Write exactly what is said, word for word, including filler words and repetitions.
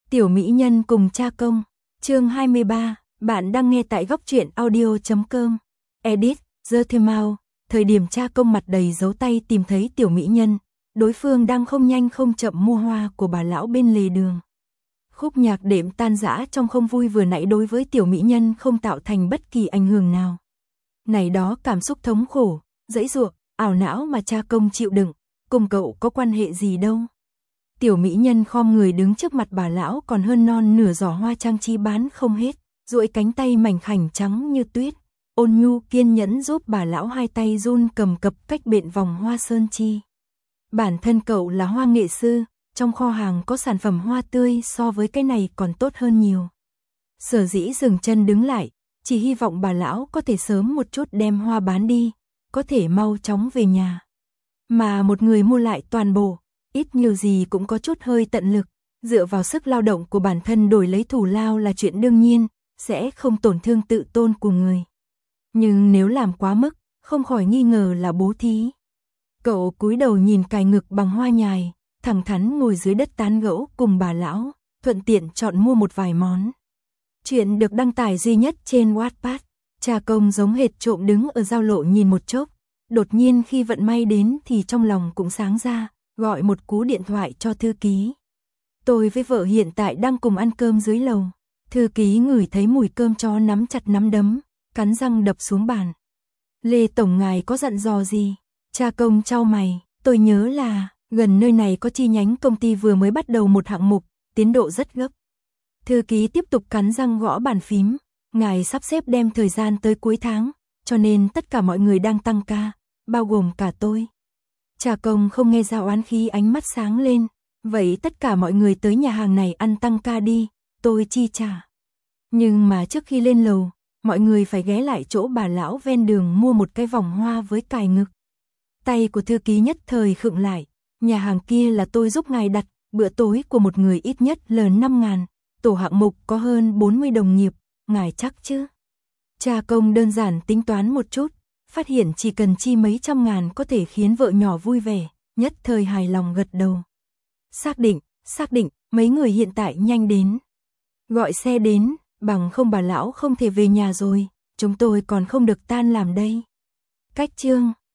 Tiểu mỹ nhân cùng cha công, chương hai mươi ba, bạn đang nghe tại góc truyện audio chấm com. Edit, The Themau, thời điểm cha công mặt đầy dấu tay tìm thấy tiểu mỹ nhân, đối phương đang không nhanh không chậm mua hoa của bà lão bên lề đường. Khúc nhạc đệm tan rã trong không vui vừa nãy đối với tiểu mỹ nhân không tạo thành bất kỳ ảnh hưởng nào. Này đó cảm xúc thống khổ, dãy dụa, ảo não mà cha công chịu đựng, cùng cậu có quan hệ gì đâu. Tiểu mỹ nhân khom người đứng trước mặt bà lão còn hơn non nửa giỏ hoa trang trí bán không hết, duỗi cánh tay mảnh khảnh trắng như tuyết, ôn nhu kiên nhẫn giúp bà lão hai tay run cầm cập cách bện vòng hoa sơn chi. Bản thân cậu là hoa nghệ sư, trong kho hàng có sản phẩm hoa tươi so với cái này còn tốt hơn nhiều. Sở dĩ dừng chân đứng lại, chỉ hy vọng bà lão có thể sớm một chút đem hoa bán đi, có thể mau chóng về nhà. Mà một người mua lại toàn bộ, ít nhiều gì cũng có chút hơi tận lực, dựa vào sức lao động của bản thân đổi lấy thù lao là chuyện đương nhiên, sẽ không tổn thương tự tôn của người. Nhưng nếu làm quá mức, không khỏi nghi ngờ là bố thí. Cậu cúi đầu nhìn cài ngực bằng hoa nhài, thẳng thắn ngồi dưới đất tán gẫu cùng bà lão, thuận tiện chọn mua một vài món. Chuyện được đăng tải duy nhất trên Wattpad. Cha công giống hệt trộm đứng ở giao lộ nhìn một chốc, đột nhiên khi vận may đến thì trong lòng cũng sáng ra, gọi một cú điện thoại cho thư ký. Tôi với vợ hiện tại đang cùng ăn cơm dưới lầu. Thư ký ngửi thấy mùi cơm chó nắm chặt nắm đấm, cắn răng đập xuống bàn. Lê tổng ngài có dặn dò gì? Cha công chau mày, tôi nhớ là gần nơi này có chi nhánh công ty vừa mới bắt đầu một hạng mục, tiến độ rất gấp. Thư ký tiếp tục cắn răng gõ bàn phím, ngài sắp xếp đem thời gian tới cuối tháng, cho nên tất cả mọi người đang tăng ca, bao gồm cả tôi. Cha công không nghe ra oán khí, ánh mắt sáng lên, vậy tất cả mọi người tới nhà hàng này ăn tăng ca đi, tôi chi trả. Nhưng mà trước khi lên lầu, mọi người phải ghé lại chỗ bà lão ven đường mua một cái vòng hoa với cài ngực. Tay của thư ký nhất thời khựng lại, nhà hàng kia là tôi giúp ngài đặt, bữa tối của một người ít nhất là năm ngàn, tổ hạng mục có hơn bốn mươi đồng nghiệp, ngài chắc chứ? Cha công đơn giản tính toán một chút, phát hiện chỉ cần chi mấy trăm ngàn có thể khiến vợ nhỏ vui vẻ, nhất thời hài lòng gật đầu. Xác định, xác định, mấy người hiện tại nhanh đến. Gọi xe đến, bằng không bà lão không thể về nhà rồi, chúng tôi còn không được tan làm đây. Cách chương